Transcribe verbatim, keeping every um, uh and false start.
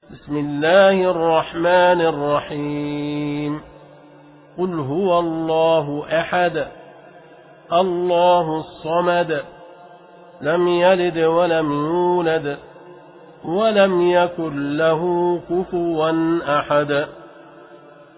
بسم الله الرحمن الرحيم قل هو الله أحد الله الصمد لم يلد ولم يولد ولم يكن له كفوا أحد.